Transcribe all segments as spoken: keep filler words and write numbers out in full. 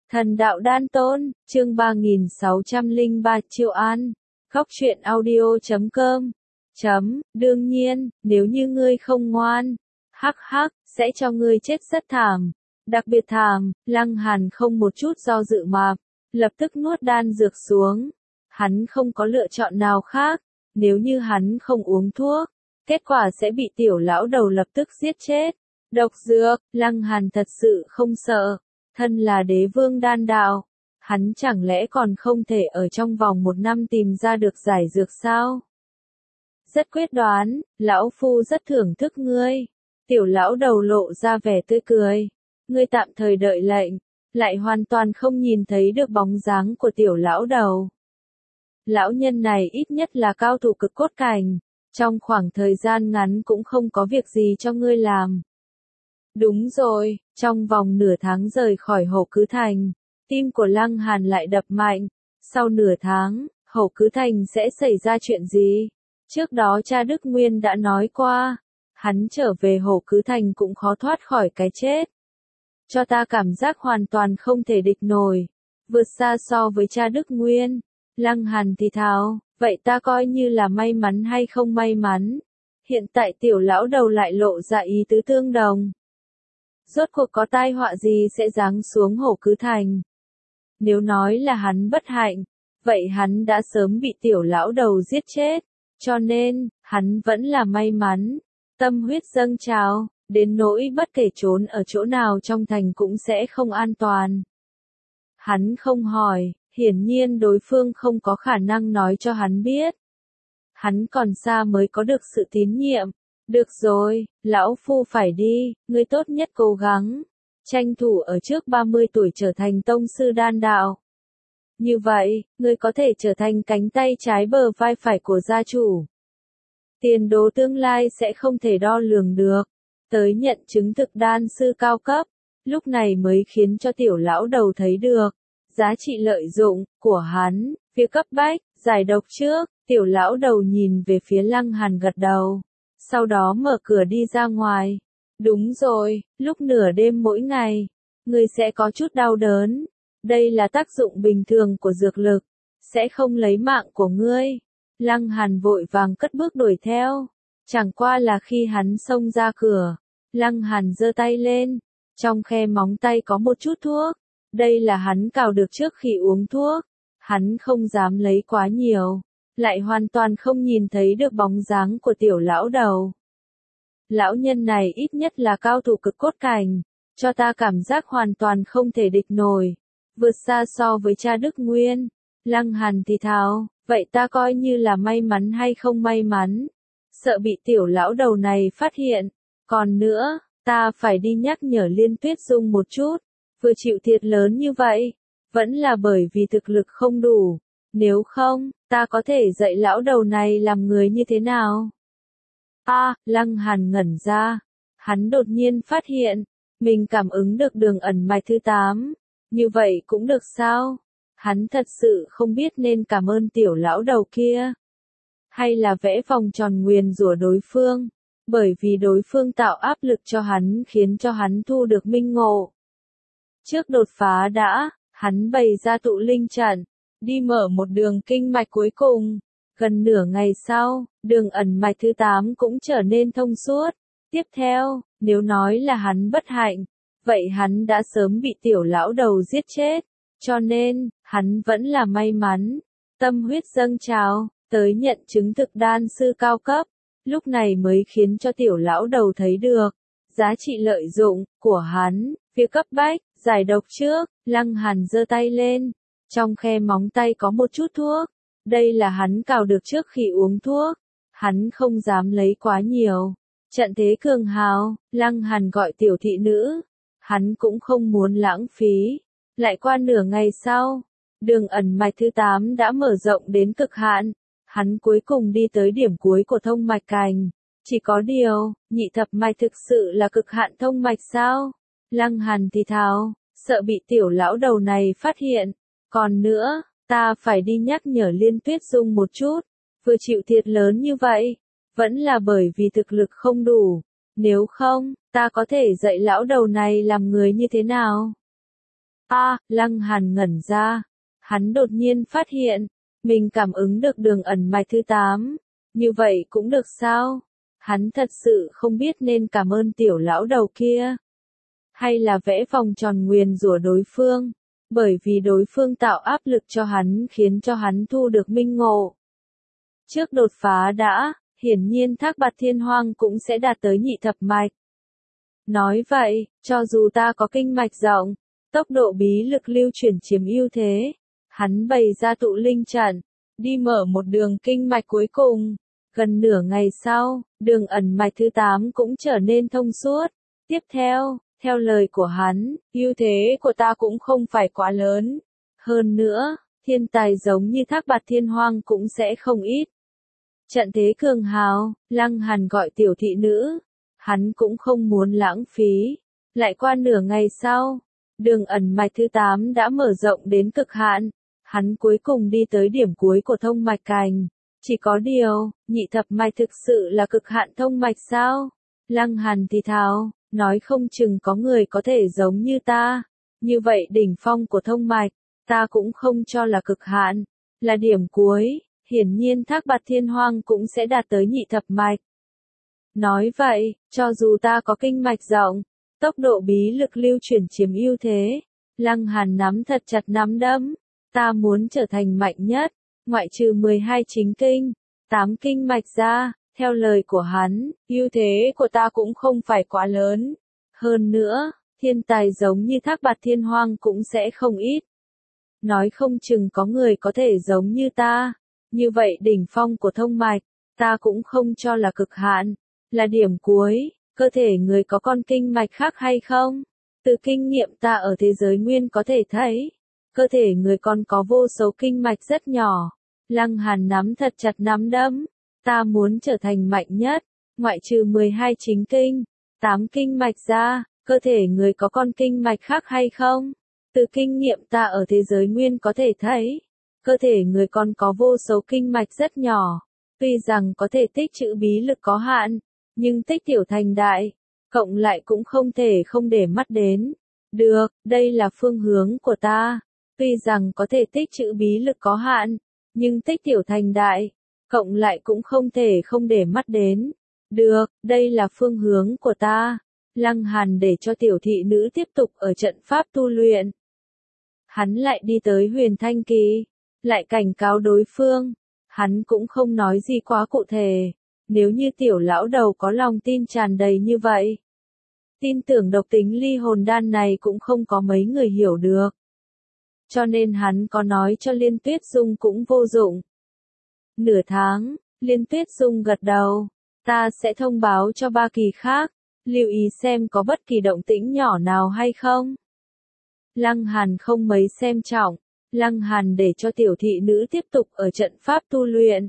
Thần đạo đan tôn, chương ba nghìn sáu trăm lẻ ba Triệu An, khóc chuyện audio chấm com. Chấm, đương nhiên, nếu như ngươi không ngoan, hắc hắc, sẽ cho ngươi chết rất thảm. Đặc biệt thảm, Lăng Hàn không một chút do dự mà, lập tức nuốt đan dược xuống. Hắn không có lựa chọn nào khác, nếu như hắn không uống thuốc, kết quả sẽ bị tiểu lão đầu lập tức giết chết. Độc dược, Lăng Hàn thật sự không sợ. Thân là đế vương đan đạo, hắn chẳng lẽ còn không thể ở trong vòng một năm tìm ra được giải dược sao? Rất quyết đoán, lão phu rất thưởng thức ngươi. Tiểu lão đầu lộ ra vẻ tươi cười. Ngươi tạm thời đợi lệnh, lại hoàn toàn không nhìn thấy được bóng dáng của tiểu lão đầu. Lão nhân này ít nhất là cao thủ cực cốt cảnh, trong khoảng thời gian ngắn cũng không có việc gì cho ngươi làm. Đúng rồi, trong vòng nửa tháng rời khỏi Hổ Cứ Thành, tim của Lăng Hàn lại đập mạnh. Sau nửa tháng, Hổ Cứ Thành sẽ xảy ra chuyện gì? Trước đó cha Đức Nguyên đã nói qua, hắn trở về Hổ Cứ Thành cũng khó thoát khỏi cái chết. Cho ta cảm giác hoàn toàn không thể địch nổi, vượt xa so với cha Đức Nguyên. Lăng Hàn thì thào, vậy ta coi như là may mắn hay không may mắn? Hiện tại tiểu lão đầu lại lộ ra ý tứ tương đồng. Rốt cuộc có tai họa gì sẽ giáng xuống Hổ Cứ Thành? Nếu nói là hắn bất hạnh, vậy hắn đã sớm bị tiểu lão đầu giết chết, cho nên, hắn vẫn là may mắn. Tâm huyết dâng trào, đến nỗi bất kể trốn ở chỗ nào trong thành cũng sẽ không an toàn. Hắn không hỏi, hiển nhiên đối phương không có khả năng nói cho hắn biết. Hắn còn xa mới có được sự tín nhiệm. Được rồi, lão phu phải đi, ngươi tốt nhất cố gắng, tranh thủ ở trước ba mươi tuổi trở thành tông sư đan đạo. Như vậy, ngươi có thể trở thành cánh tay trái bờ vai phải của gia chủ. Tiền đồ tương lai sẽ không thể đo lường được. Tới nhận chứng thực đan sư cao cấp, lúc này mới khiến cho tiểu lão đầu thấy được giá trị lợi dụng của hắn. Việc cấp bách, giải độc trước, tiểu lão đầu nhìn về phía Lăng Hàn gật đầu. Sau đó mở cửa đi ra ngoài. Đúng rồi, lúc nửa đêm mỗi ngày, ngươi sẽ có chút đau đớn. Đây là tác dụng bình thường của dược lực, sẽ không lấy mạng của ngươi. Lăng Hàn vội vàng cất bước đuổi theo. Chẳng qua là khi hắn xông ra cửa, Lăng Hàn giơ tay lên, trong khe móng tay có một chút thuốc. Đây là hắn cào được trước khi uống thuốc. Hắn không dám lấy quá nhiều, lại hoàn toàn không nhìn thấy được bóng dáng của tiểu lão đầu. Lão nhân này ít nhất là cao thủ cực cốt cảnh, cho ta cảm giác hoàn toàn không thể địch nổi, vượt xa so với cha Đức Nguyên. Lăng Hàn thì thào, vậy ta coi như là may mắn hay không may mắn? Sợ bị tiểu lão đầu này phát hiện. Còn nữa, ta phải đi nhắc nhở Liên Tuyết Dung một chút, vừa chịu thiệt lớn như vậy, vẫn là bởi vì thực lực không đủ. Nếu không, ta có thể dạy lão đầu này làm người như thế nào? A, à, Lăng Hàn ngẩn ra. Hắn đột nhiên phát hiện, mình cảm ứng được đường ẩn mạch thứ tám. Như vậy cũng được sao? Hắn thật sự không biết nên cảm ơn tiểu lão đầu kia, hay là vẽ vòng tròn nguyền rủa đối phương, bởi vì đối phương tạo áp lực cho hắn khiến cho hắn thu được minh ngộ. Trước đột phá đã, hắn bày ra tụ linh trận, đi mở một đường kinh mạch cuối cùng. Gần nửa ngày sau, đường ẩn mạch thứ tám cũng trở nên thông suốt. Tiếp theo, nếu nói là hắn bất hạnh, vậy hắn đã sớm bị tiểu lão đầu giết chết. Cho nên, hắn vẫn là may mắn. Tâm huyết dâng trào, tới nhận chứng thực đan sư cao cấp. Lúc này mới khiến cho tiểu lão đầu thấy được giá trị lợi dụng của hắn. Việc cấp bách, giải độc trước, Lăng Hàn giơ tay lên. Trong khe móng tay có một chút thuốc. Đây là hắn cào được trước khi uống thuốc. Hắn không dám lấy quá nhiều. Trận thế cường hào, Lăng Hàn gọi tiểu thị nữ. Hắn cũng không muốn lãng phí. Lại qua nửa ngày sau, đường ẩn mạch thứ tám đã mở rộng đến cực hạn. Hắn cuối cùng đi tới điểm cuối của thông mạch cành. Chỉ có điều, nhị thập mạch thực sự là cực hạn thông mạch sao? Lăng Hàn thì thào, sợ bị tiểu lão đầu này phát hiện. Còn nữa, ta phải đi nhắc nhở Liên Tuyết Dung một chút, vừa chịu thiệt lớn như vậy, vẫn là bởi vì thực lực không đủ. Nếu không, ta có thể dạy lão đầu này làm người như thế nào? A, Lăng Hàn ngẩn ra. Hắn đột nhiên phát hiện, mình cảm ứng được đường ẩn mạch thứ tám. Như vậy cũng được sao? Hắn thật sự không biết nên cảm ơn tiểu lão đầu kia, hay là vẽ vòng tròn nguyền rủa đối phương, bởi vì đối phương tạo áp lực cho hắn khiến cho hắn thu được minh ngộ. Trước đột phá đã, hiển nhiên Thác Bạt Thiên Hoang cũng sẽ đạt tới nhị thập mạch. Nói vậy, cho dù ta có kinh mạch rộng, tốc độ bí lực lưu chuyển chiếm ưu thế, hắn bày ra tụ linh trận, đi mở một đường kinh mạch cuối cùng. Gần nửa ngày sau, đường ẩn mạch thứ tám cũng trở nên thông suốt. Tiếp theo, theo lời của hắn, ưu thế của ta cũng không phải quá lớn. Hơn nữa, thiên tài giống như Thác Bạt Thiên Hoang cũng sẽ không ít. Trận thế cường hào, Lăng Hàn gọi tiểu thị nữ. Hắn cũng không muốn lãng phí. Lại qua nửa ngày sau, đường ẩn mạch thứ tám đã mở rộng đến cực hạn. Hắn cuối cùng đi tới điểm cuối của thông mạch cành. Chỉ có điều, nhị thập mạch thực sự là cực hạn thông mạch sao? Lăng Hàn thì thào, nói không chừng có người có thể giống như ta. Như vậy đỉnh phong của thông mạch, ta cũng không cho là cực hạn, là điểm cuối. Hiển nhiên Thác Bạt Thiên Hoang cũng sẽ đạt tới nhị thập mạch. Nói vậy, cho dù ta có kinh mạch rộng, tốc độ bí lực lưu chuyển chiếm ưu thế, Lăng Hàn nắm thật chặt nắm đấm. Ta muốn trở thành mạnh nhất, ngoại trừ mười hai chính kinh, tám kinh mạch ra, theo lời của hắn, ưu thế của ta cũng không phải quá lớn. Hơn nữa, thiên tài giống như Thác Bạt Thiên Hoang cũng sẽ không ít. Nói không chừng có người có thể giống như ta. Như vậy đỉnh phong của thông mạch, ta cũng không cho là cực hạn, là điểm cuối. Cơ thể người có con kinh mạch khác hay không? Từ kinh nghiệm ta ở thế giới nguyên có thể thấy, cơ thể người còn có vô số kinh mạch rất nhỏ. Lăng Hàn nắm thật chặt nắm đấm. Ta muốn trở thành mạnh nhất, ngoại trừ mười hai chính kinh, tám kinh mạch ra, cơ thể người có con kinh mạch khác hay không? Từ kinh nghiệm ta ở thế giới nguyên có thể thấy, cơ thể người còn có vô số kinh mạch rất nhỏ. Tuy rằng có thể tích trữ bí lực có hạn, nhưng tích tiểu thành đại, cộng lại cũng không thể không để mắt đến. Được, đây là phương hướng của ta. Tuy rằng có thể tích trữ bí lực có hạn, nhưng tích tiểu thành đại, cộng lại cũng không thể không để mắt đến. Được, đây là phương hướng của ta. Lăng Hàn để cho tiểu thị nữ tiếp tục ở trận pháp tu luyện. Hắn lại đi tới Huyền Thanh Kỳ, lại cảnh cáo đối phương. Hắn cũng không nói gì quá cụ thể. Nếu như tiểu lão đầu có lòng tin tràn đầy như vậy, tin tưởng độc tính ly hồn đan này cũng không có mấy người hiểu được. Cho nên hắn có nói cho Liên Tuyết Dung cũng vô dụng. Nửa tháng, Liên Tuyết Dung gật đầu. Ta sẽ thông báo cho ba kỳ khác, lưu ý xem có bất kỳ động tĩnh nhỏ nào hay không. Lăng Hàn không mấy xem trọng. Lăng Hàn để cho tiểu thị nữ tiếp tục ở trận pháp tu luyện.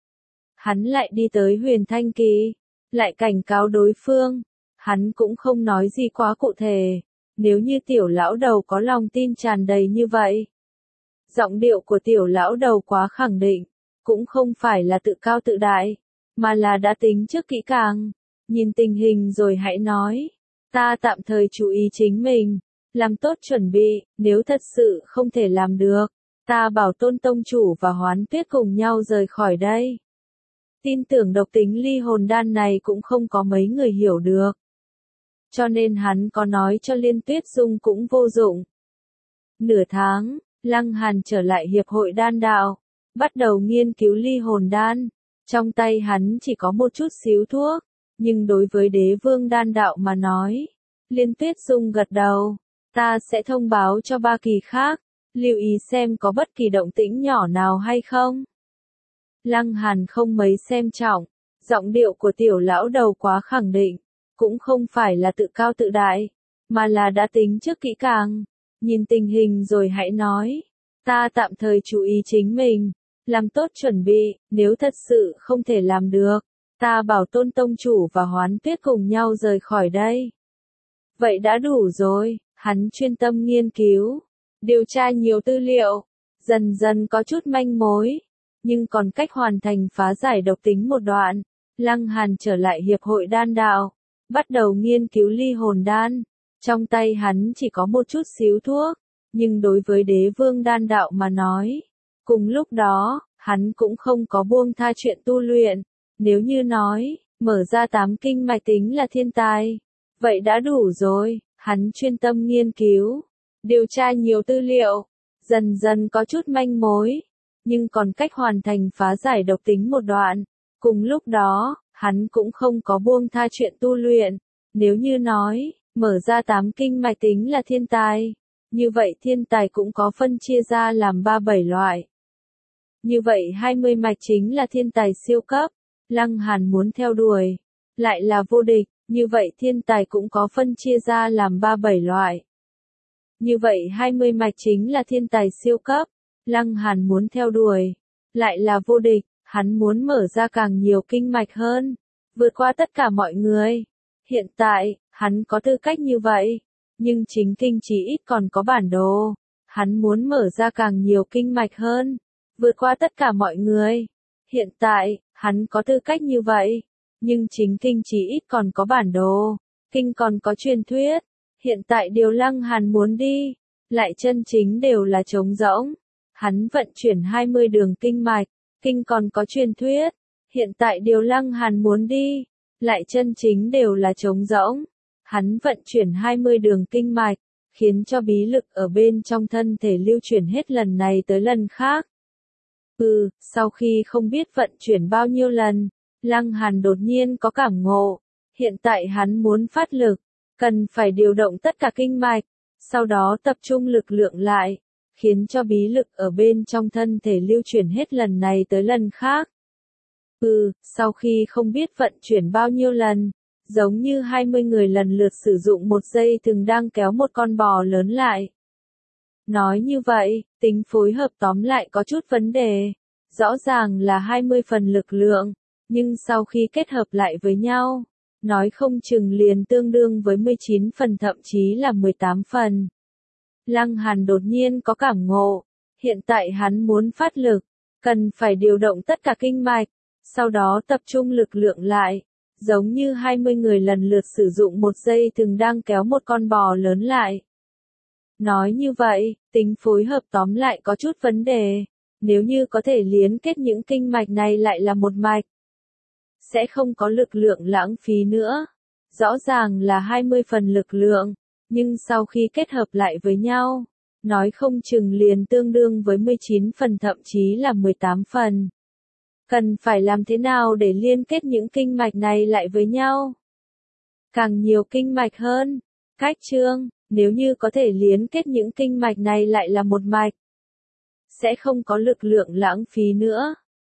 Hắn lại đi tới Huyền Thanh Kỳ, lại cảnh cáo đối phương. Hắn cũng không nói gì quá cụ thể. Nếu như tiểu lão đầu có lòng tin tràn đầy như vậy. Giọng điệu của tiểu lão đầu quá khẳng định, cũng không phải là tự cao tự đại, mà là đã tính trước kỹ càng. Nhìn tình hình rồi hãy nói. Ta tạm thời chú ý chính mình, làm tốt chuẩn bị, nếu thật sự không thể làm được, ta bảo Tôn tông chủ và Hoán Tuyết cùng nhau rời khỏi đây. Tin tưởng độc tính ly hồn đan này cũng không có mấy người hiểu được. Cho nên hắn có nói cho Liên Tuyết Dung cũng vô dụng. Nửa tháng, Lăng Hàn trở lại hiệp hội đan đạo, bắt đầu nghiên cứu ly hồn đan. Trong tay hắn chỉ có một chút xíu thuốc, nhưng đối với đế vương đan đạo mà nói, Liên Tuyết Dung gật đầu. Ta sẽ thông báo cho ba kỳ khác, lưu ý xem có bất kỳ động tĩnh nhỏ nào hay không. Lăng Hàn không mấy xem trọng, giọng điệu của tiểu lão đầu quá khẳng định, cũng không phải là tự cao tự đại, mà là đã tính trước kỹ càng. Nhìn tình hình rồi hãy nói. Ta tạm thời chú ý chính mình, làm tốt chuẩn bị, nếu thật sự không thể làm được, ta bảo Tôn tông chủ và Hoán Tuyết cùng nhau rời khỏi đây. Vậy đã đủ rồi. Hắn chuyên tâm nghiên cứu, điều tra nhiều tư liệu, dần dần có chút manh mối, nhưng còn cách hoàn thành phá giải độc tính một đoạn. Lăng Hàn trở lại hiệp hội đan đạo, bắt đầu nghiên cứu ly hồn đan. Trong tay hắn chỉ có một chút xíu thuốc, Nhưng đối với đế vương đan đạo mà nói, cùng lúc đó, hắn cũng không có buông tha chuyện tu luyện. Nếu như nói, mở ra tám kinh mạch tính là thiên tài, vậy đã đủ rồi. Hắn chuyên tâm nghiên cứu, điều tra nhiều tư liệu, dần dần có chút manh mối, nhưng còn cách hoàn thành phá giải độc tính một đoạn. Cùng lúc đó, hắn cũng không có buông tha chuyện tu luyện. Nếu như nói, mở ra tám kinh mạch tính là thiên tài, như vậy thiên tài cũng có phân chia ra làm ba bảy loại. Như vậy hai mươi mạch chính là thiên tài siêu cấp, Lăng Hàn muốn theo đuổi, lại là vô địch, như vậy thiên tài cũng có phân chia ra làm ba bảy loại. Như vậy hai mươi mạch chính là thiên tài siêu cấp, Lăng Hàn muốn theo đuổi, lại là vô địch, hắn muốn mở ra càng nhiều kinh mạch hơn, vượt qua tất cả mọi người. Hiện tại, hắn có tư cách như vậy, nhưng chính kinh chỉ ít còn có bản đồ, hắn muốn mở ra càng nhiều kinh mạch hơn, vượt qua tất cả mọi người. Hiện tại, hắn có tư cách như vậy, nhưng chính kinh chỉ ít còn có bản đồ, kinh còn có truyền thuyết. Hiện tại điều Lăng Hàn muốn đi, lại chân chính đều là trống rỗng. Hắn vận chuyển hai mươi đường kinh mạch, kinh còn có truyền thuyết. Hiện tại điều Lăng Hàn muốn đi, lại chân chính đều là trống rỗng. Hắn vận chuyển hai mươi đường kinh mạch, khiến cho bí lực ở bên trong thân thể lưu chuyển hết lần này tới lần khác. Ừ, sau khi không biết vận chuyển bao nhiêu lần, Lăng Hàn đột nhiên có cảm ngộ. Hiện tại hắn muốn phát lực, cần phải điều động tất cả kinh mạch, sau đó tập trung lực lượng lại, khiến cho bí lực ở bên trong thân thể lưu chuyển hết lần này tới lần khác. Ừ, sau khi không biết vận chuyển bao nhiêu lần, giống như hai mươi người lần lượt sử dụng một dây thừng đang kéo một con bò lớn lại. Nói như vậy, tính phối hợp tóm lại có chút vấn đề. Rõ ràng là hai mươi phần lực lượng, nhưng sau khi kết hợp lại với nhau, nói không chừng liền tương đương với mười chín phần thậm chí là mười tám phần. Lăng Hàn đột nhiên có cảm ngộ, hiện tại hắn muốn phát lực, cần phải điều động tất cả kinh mạch, sau đó tập trung lực lượng lại, giống như hai mươi người lần lượt sử dụng một dây thừng đang kéo một con bò lớn lại. Nói như vậy, tính phối hợp tóm lại có chút vấn đề, nếu như có thể liên kết những kinh mạch này lại là một mạch, sẽ không có lực lượng lãng phí nữa. Rõ ràng là hai mươi phần lực lượng, nhưng sau khi kết hợp lại với nhau, nói không chừng liền tương đương với mười chín phần thậm chí là mười tám phần. Cần phải làm thế nào để liên kết những kinh mạch này lại với nhau? Càng nhiều kinh mạch hơn. Cách chương, nếu như có thể liên kết những kinh mạch này lại là một mạch, sẽ không có lực lượng lãng phí nữa.